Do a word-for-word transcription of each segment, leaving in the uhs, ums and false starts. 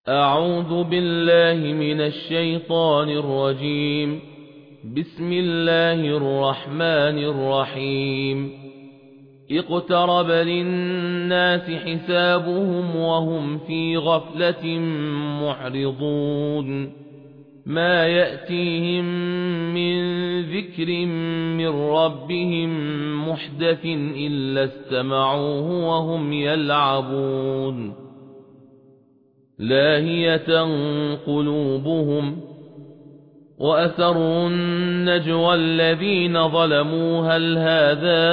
أعوذ بالله من الشيطان الرجيم. بسم الله الرحمن الرحيم. اقترب للناس حسابهم وهم في غفلة معرضون. ما يأتيهم من ذكر من ربهم محدث إلا استمعوه وهم يلعبون. لاهية قلوبهم وأسروا النجوى الذين ظلموا هل هذا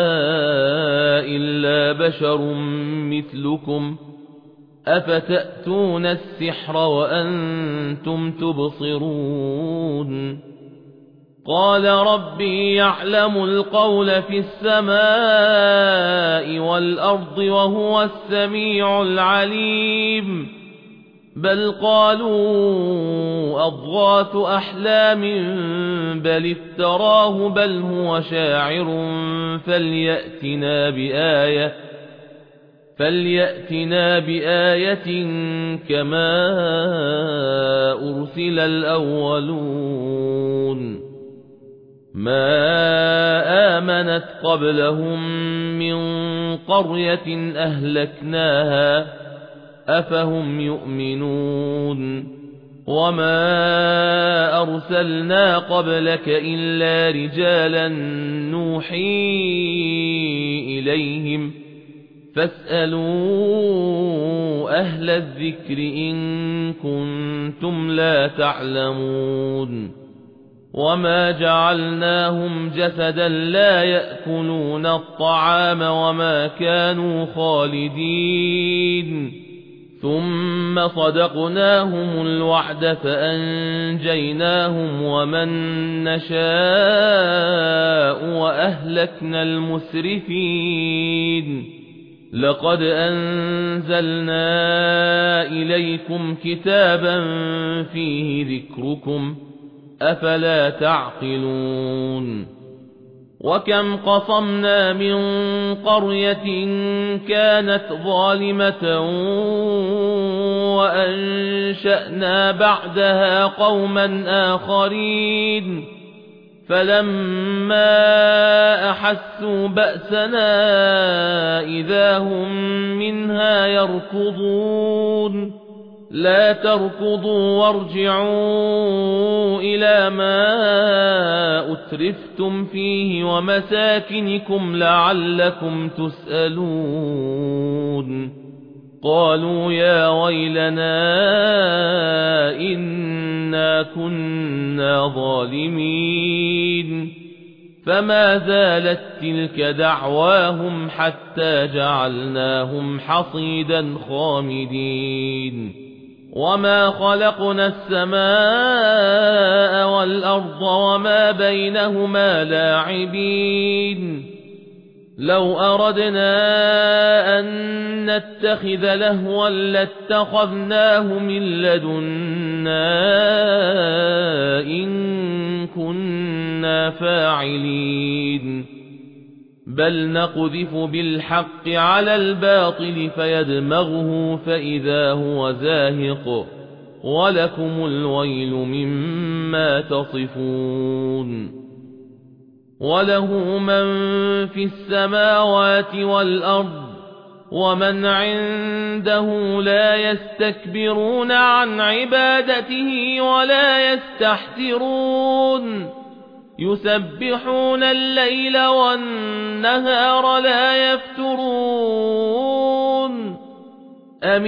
إلا بشر مثلكم أفتأتون السحر وأنتم تبصرون. قال ربي يعلم القول في السماء والأرض وهو السميع العليم. بل قالوا أضغاث أحلام بل افتراه بل هو شاعر فليأتنا بآية فليأتنا بآية كما أرسل الأولون. ما آمنت قبلهم من قرية أهلكناها أفهم يؤمنون. وما أرسلنا قبلك إلا رجالا نوحي إليهم فاسألوا أهل الذكر إن كنتم لا تعلمون. وما جعلناهم جسدا لا يأكلون الطعام وما كانوا خالدين. ثم صدقناهم الوعد فأنجيناهم ومن نشاء وأهلكنا المسرفين. لقد أنزلنا إليكم كتابا فيه ذكركم أفلا تعقلون. وكم قصمنا من قرية كانت ظالمة وأنشأنا بعدها قوما آخرين فلما أحسوا بأسنا إذا هم منها يركضون. لا تركضوا وارجعوا إلى ما أترفتم فيه ومساكنكم لعلكم تسألون. قالوا يا ويلنا إنا كنا ظالمين. فما زالت تلك دعواهم حتى جعلناهم حصيدا خامدين. وما خلقنا السماء والأرض وما بينهما لاعبين. لو أردنا أن نتخذ لهوا لاتخذناه من لدنا إن كنا فاعلين. بل نقذف بالحق على الباطل فيدمغه فإذا هو زاهق ولكم الويل مما تصفون. وله من في السماوات والأرض ومن عنده لا يستكبرون عن عبادته ولا يستحسرون. يسبحون الليل والنهار لا يفترون. أم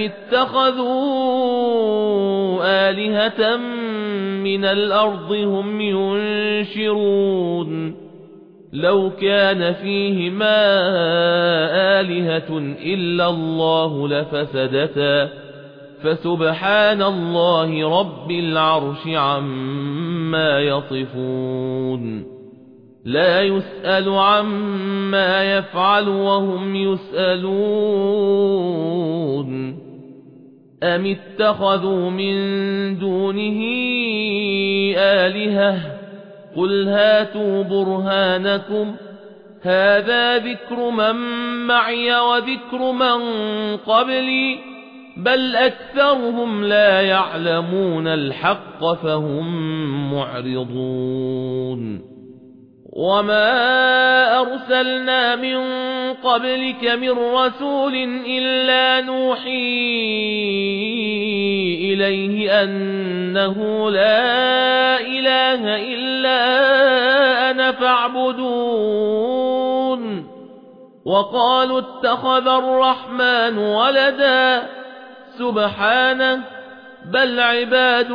اتخذوا آلهة من الأرض هم ينشرون. لو كان فيهما آلهة إلا الله لفسدتا فسبحان الله رب العرش عما يصفون. لا يسأل عما يفعل وهم يسألون. أم اتخذوا من دونه آلهة قل هاتوا برهانكم هذا ذكر من معي وذكر من قبلي بل أكثرهم لا يعلمون الحق فهم معرضون وما أرسلنا من قبلك من رسول إلا نوحي إليه أنه لا إله إلا أنا فاعبدون وقالوا اتخذ الرحمن ولدا سبحانه بل عباد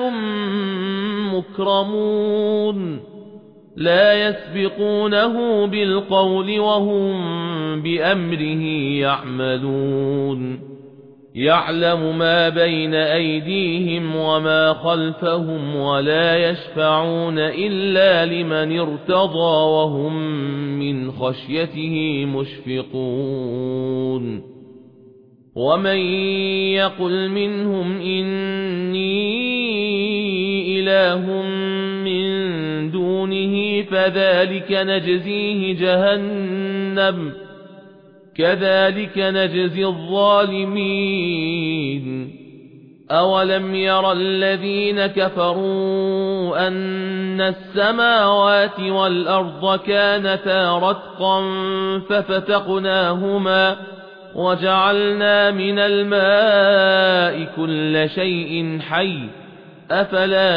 مكرمون لا يسبقونه بالقول وهم بأمره يعملون يعلم ما بين أيديهم وما خلفهم ولا يشفعون إلا لمن ارتضى وهم من خشيته مشفقون ومن يقل منهم إني إله من دونه فذلك نجزيه جهنم كذلك نجزي الظالمين أولم ير الذين كفروا أن السماوات والأرض كانتا رتقا ففتقناهما وجعلنا من الماء كل شيء حي أفلا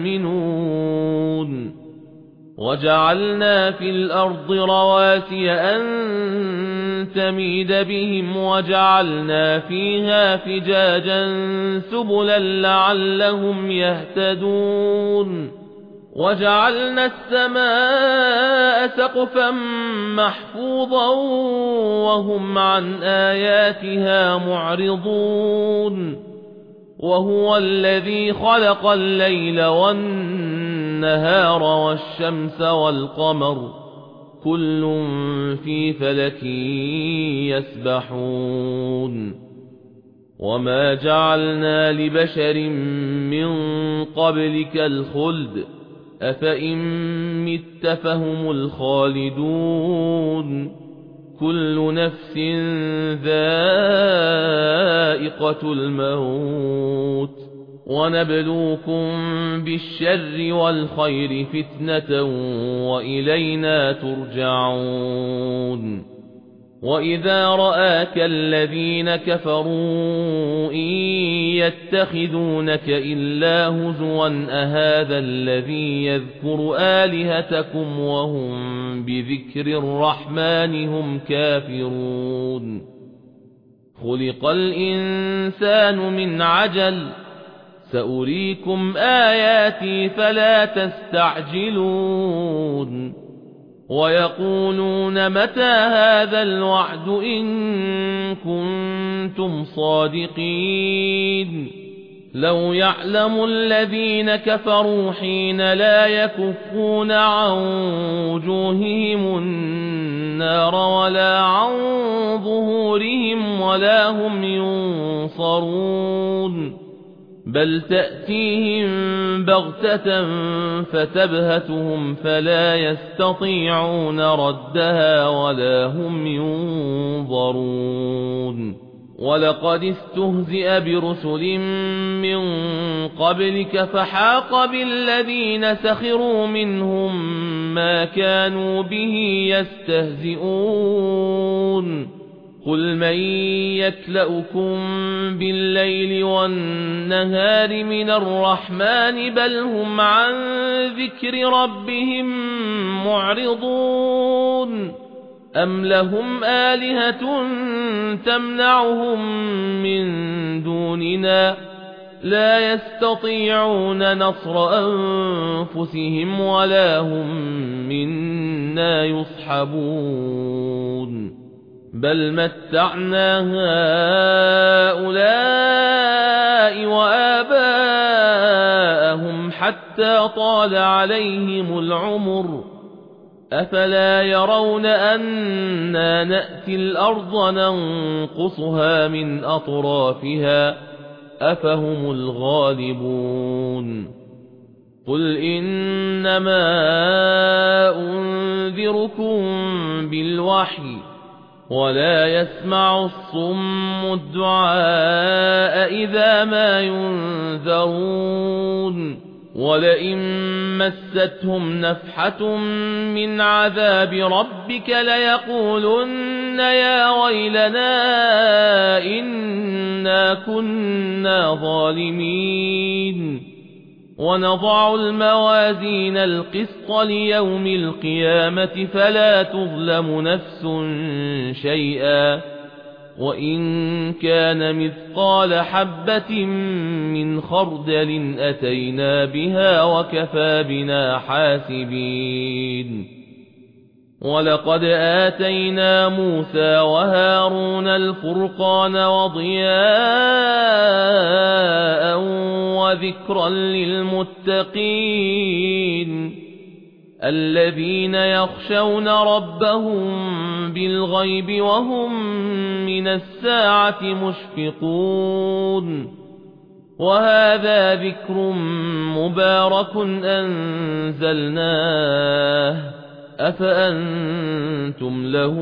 يؤمنون وجعلنا في الأرض رواسي أن تميد بهم وجعلنا فيها فجاجا سبلا لعلهم يهتدون وجعلنا السماء سقفا محفوظا وهم عن آياتها معرضون وهو الذي خلق الليل والنهار والشمس والقمر كل في فلك يسبحون وما جعلنا لبشر من قبلك الخلد أفإن مت فهم الخالدون كل نفس ذائقة الموت ونبلوكم بالشر والخير فتنة وإلينا ترجعون وإذا رآك الذين كفروا إن يتخذونك إلا هزوا أهذا الذي يذكر آلهتكم وهم بذكر الرحمن هم كافرون خلق الإنسان من عجل سأريكم آياتي فلا تستعجلون ويقولون متى هذا الوعد إن كنتم صادقين لو يعلم الذين كفروا حين لا يكفون عن وجوههم النار ولا عن ظهورهم ولا هم ينصرون بل تأتيهم بغتة فتبهتهم فلا يستطيعون ردها ولا هم ينظرون ولقد استهزئ برسل من قبلك فحاق بالذين سخروا منهم ما كانوا به يستهزئون قل من يكلؤكم بالليل والنهار من الرحمن بل هم عن ذكر ربهم معرضون أم لهم آلهة تمنعهم من دوننا لا يستطيعون نصر أنفسهم ولا هم منا يصحبون بل متعنا هؤلاء وآباءهم حتى طال عليهم العمر أفلا يرون أنا نأتي الأرض ننقصها من أطرافها أفهم الغالبون قل إنما أنذركم بالوحي ولا يسمع الصم الدعاء إذا ما ينذرون ولئن مستهم نفحة من عذاب ربك ليقولن يا ويلنا إنا كنا ظالمين ونضع الموازين القسط ليوم القيامة فلا تظلم نفس شيئا وإن كان مثقال حبة من خردل أتينا بها وكفى بنا حاسبين ولقد آتينا موسى وهارون الفرقان وضياء وذكرا للمتقين الذين يخشون ربهم بالغيب وهم من الساعة مشفقون وهذا ذكر مبارك أنزلناه أفأنتم له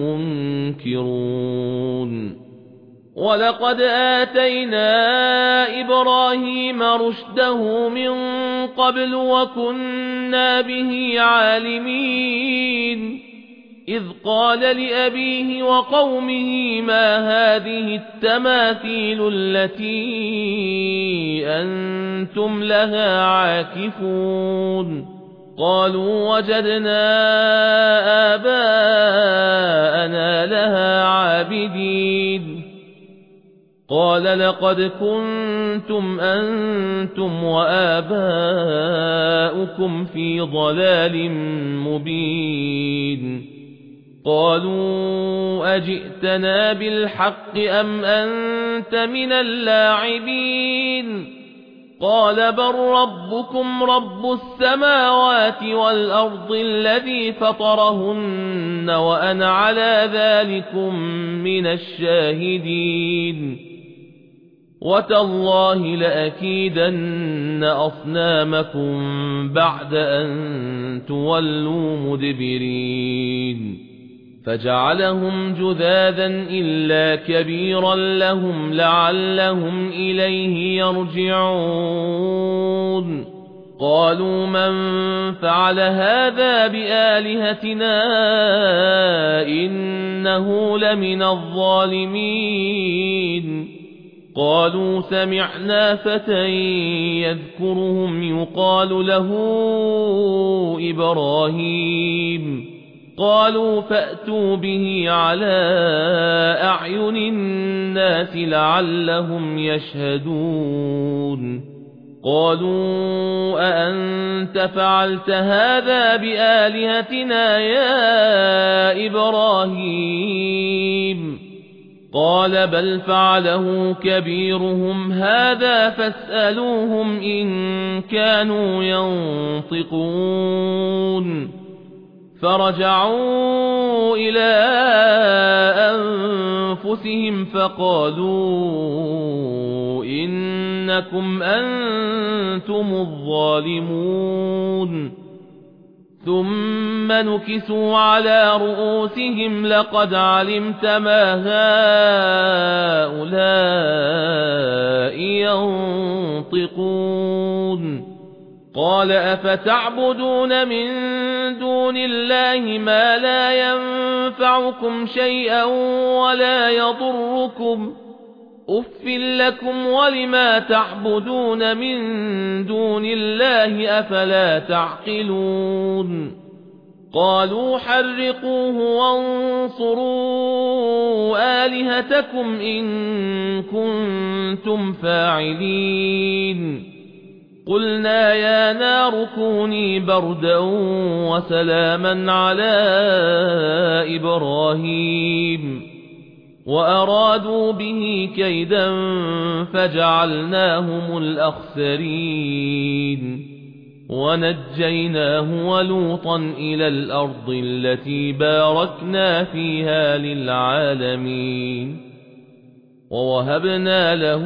منكرون ولقد آتينا إبراهيم رشده من قبل وكنا به عالمين إذ قال لأبيه وقومه ما هذه التماثيل التي أنتم لها عاكفون قالوا وجدنا آباءنا لها عابدين قال لقد كنتم أنتم وآباؤكم في ضلال مبين قالوا أجئتنا بالحق أم أنت من اللاعبين قال بل ربكم رب السماوات والأرض الذي فطرهن وأنا على ذلكم من الشاهدين وتالله لأكيدن أصنامكم بعد أن تولوا مدبرين فجعلهم جذاذا إلا كبيرا لهم لعلهم إليه يرجعون قالوا من فعل هذا بآلهتنا إنه لمن الظالمين قالوا سمعنا فتى يذكرهم يقال له إبراهيم قالوا فأتوا به على أعين الناس لعلهم يشهدون قالوا أأنت فعلت هذا بآلهتنا يا إبراهيم قال بل فعله كبيرهم هذا فاسألوهم إن كانوا ينطقون فرجعوا إلى أنفسهم فقالوا إنكم أنتم الظالمون ثم نكسوا على رؤوسهم لقد علمت ما هؤلاء ينطقون قال أفتعبدون من دون الله ما لا ينفعكم شيئا ولا يضركم أف لكم ولما تعبدون من دون الله أفلا تعقلون قالوا حرقوه وانصروا آلهتكم إن كنتم فاعلين قلنا يا نار كوني بردا وسلاما على إبراهيم وأرادوا به كيدا فجعلناهم الأخسرين ونجيناه ولوطا إلى الأرض التي باركنا فيها للعالمين ووهبنا له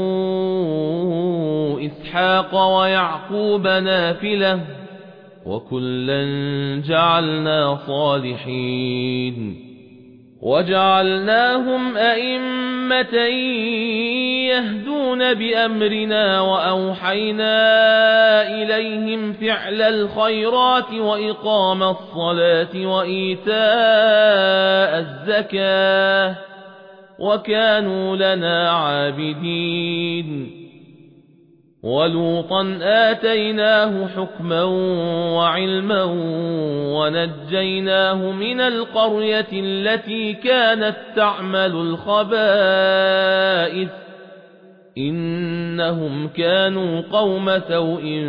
إسحاق ويعقوب نافلة وكلا جعلنا صالحين وجعلناهم أئمة يهدون بأمرنا وأوحينا إليهم فعل الخيرات وإقام الصلاة وإيتاء الزكاة وكانوا لنا عابدين ولوطا آتيناه حكما وعلما ونجيناه من القرية التي كانت تعمل الخبائث إنهم كانوا قوم سوء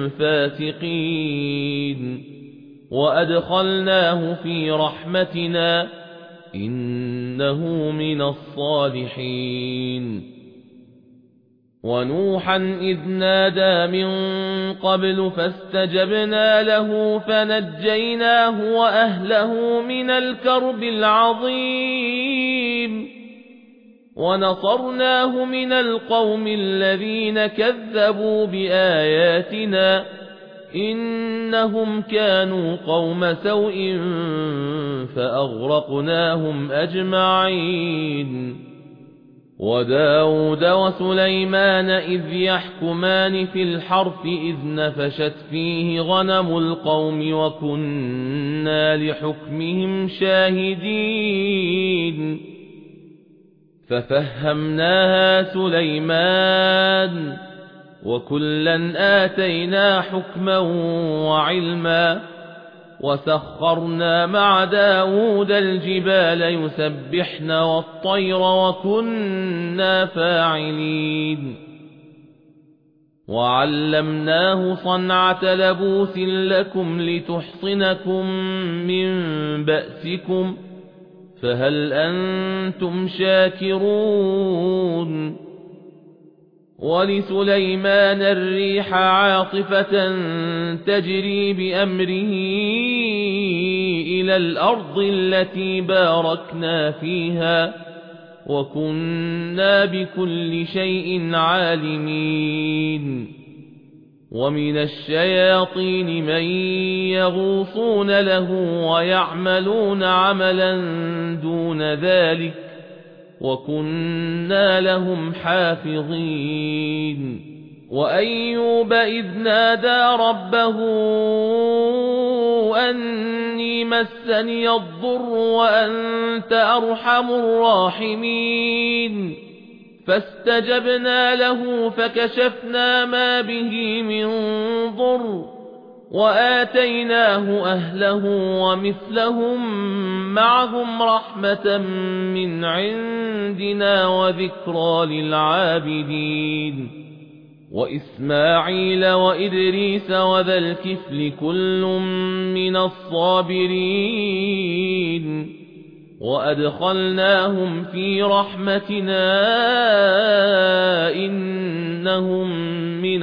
فاسقين وأدخلناه في رحمتنا إنه من الصالحين ونوحا إذ نادى من قبل فاستجبنا له فنجيناه وأهله من الكرب العظيم ونصرناه من القوم الذين كذبوا بآياتنا إنهم كانوا قوم سوء فأغرقناهم أجمعين وداود وسليمان إذ يحكمان في الحرث إذ نفشت فيه غنم القوم وكنا لحكمهم شاهدين ففهمناها سليمان وكلا آتينا حكما وعلما وسخرنا مع داود الجبال يسبحن والطير وكنا فاعلين وعلمناه صنعة لبوس لكم لتحصنكم من بأسكم فهل أنتم شاكرون ولسليمان الريح عاصفة تجري بأمره إلى الأرض التي باركنا فيها وكنا بكل شيء عالمين ومن الشياطين من يغوصون له ويعملون عملا دون ذلك وكنا لهم حافظين وأيوب إذ نادى ربه أني مسني الضر وأنت أرحم الراحمين فاستجبنا له فكشفنا ما به من ضر وآتيناه أهله ومثلهم معهم رحمة من عندنا وذكرى للعابدين وإسماعيل وإدريس وذا الكفل كل من الصابرين وأدخلناهم في رحمتنا إنهم من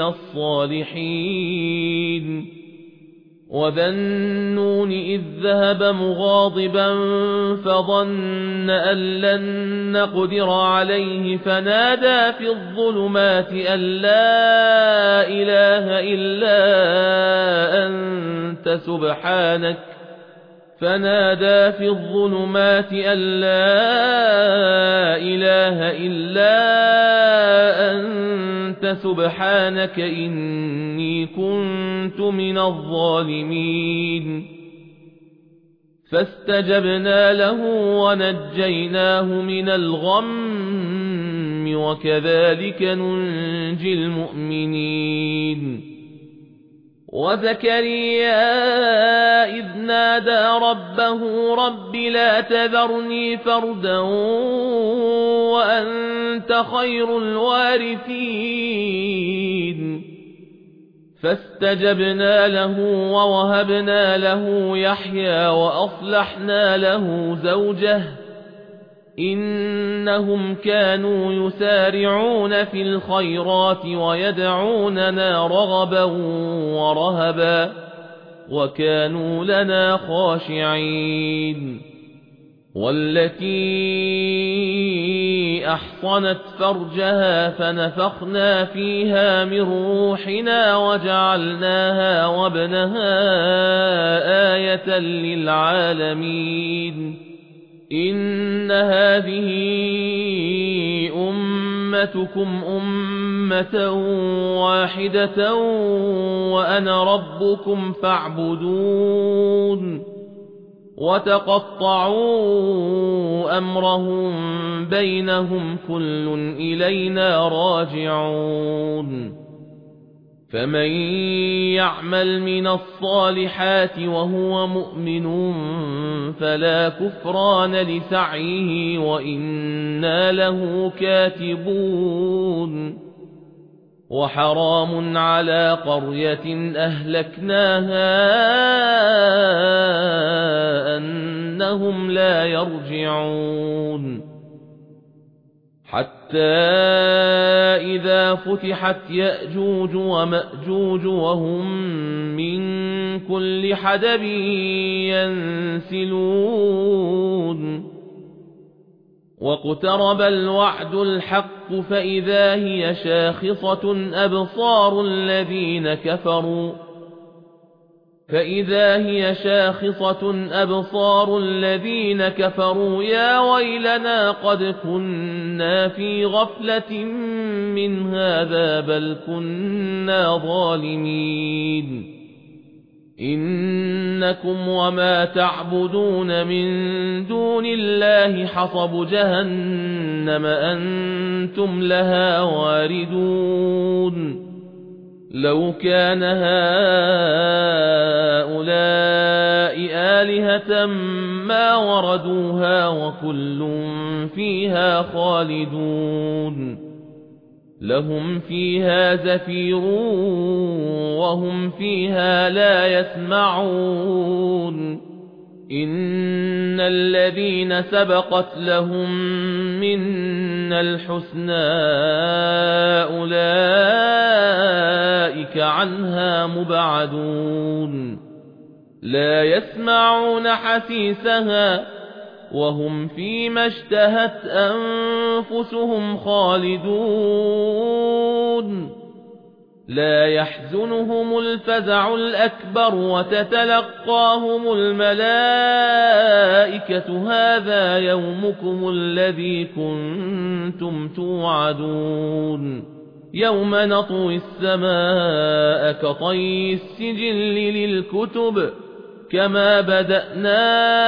الصالحين وذا النون إذ ذهب مغاضبا فظن أن لن نقدر عليه فنادى في الظلمات أن لا إله إلا أنت سبحانك فنادى في الظلمات أن لا إله إلا أنت سبحانك إني كنت من الظالمين فاستجبنا له ونجيناه من الغم وكذلك ننجي المؤمنين وزكريا إذ نادى ربه رب لا تذرني فردا وأنت خير الوارثين فاستجبنا له ووهبنا له يحيى وأصلحنا له زوجه إنهم كانوا يسارعون في الخيرات ويدعوننا رغبا ورهبا وكانوا لنا خاشعين والتي أحصنت فرجها فنفخنا فيها من روحنا وجعلناها وابنها آية للعالمين إن هذه أمتكم أمة واحدة وأنا ربكم فاعبدون وتقطعوا أمرهم بينهم كل إلينا راجعون فمن يعمل من الصالحات وهو مؤمن فلا كفران لسعيه وإنا له كاتبون وحرام على قرية أهلكناها أنهم لا يرجعون حتى إذا فتحت يأجوج ومأجوج وهم من كل حدب ينسلون واقترب الوعد الحق فإذا هي شاخصة أبصار الذين كفروا فإذا هي شاخصة أبصار الذين كفروا يا ويلنا قد كنا في غفلة من هذا بل كنا ظالمين إنكم وما تعبدون من دون الله حصب جهنم أنتم لها واردون لو كان هؤلاء آلهة ما وردوها وكل فيها خالدون لهم فيها زفير وهم فيها لا يسمعون إن الذين سبقت لهم منا الحسنى أولئك عنها مبعدون لا يسمعون حسيسها وهم فيما اشتهت أنفسهم خالدون لا يحزنهم الفزع الأكبر وتتلقاهم الملائكة هذا يومكم الذي كنتم توعدون يوم نطوي السماء كطي السجل للكتب كما بدأنا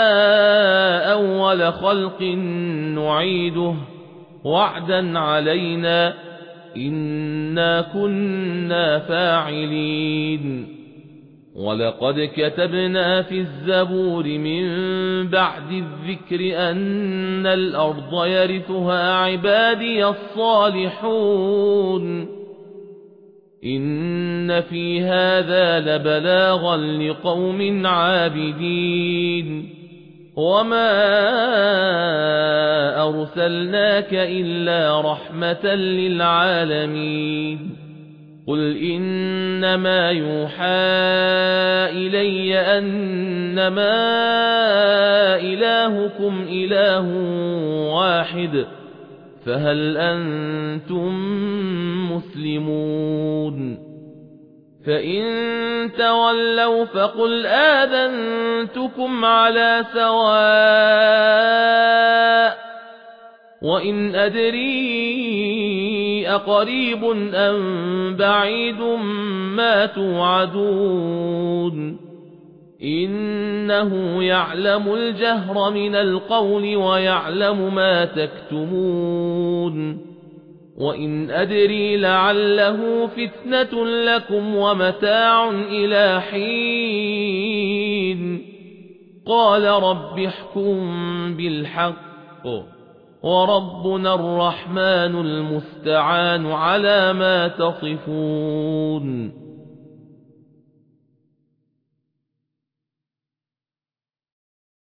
أول خلق نعيده وعدا علينا إنا كنا فاعلين ولقد كتبنا في الزبور من بعد الذكر أن الأرض يرثها عبادي الصالحون إن في هذا لبلاغا لقوم عابدين وما أرسلناك إلا رحمة للعالمين قل إنما يوحى إلي أنما إلهكم إله واحد فهل أنتم مسلمون فإن تولوا فقل آذنتكم على سواء وإن أدري أقريب أم بعيد ما توعدون إنه يعلم الجهر من القول ويعلم ما تكتمون وإن أدري لعله فتنة لكم ومتاع إلى حين قال رب احكم بالحق وربنا الرحمن المستعان على ما تصفون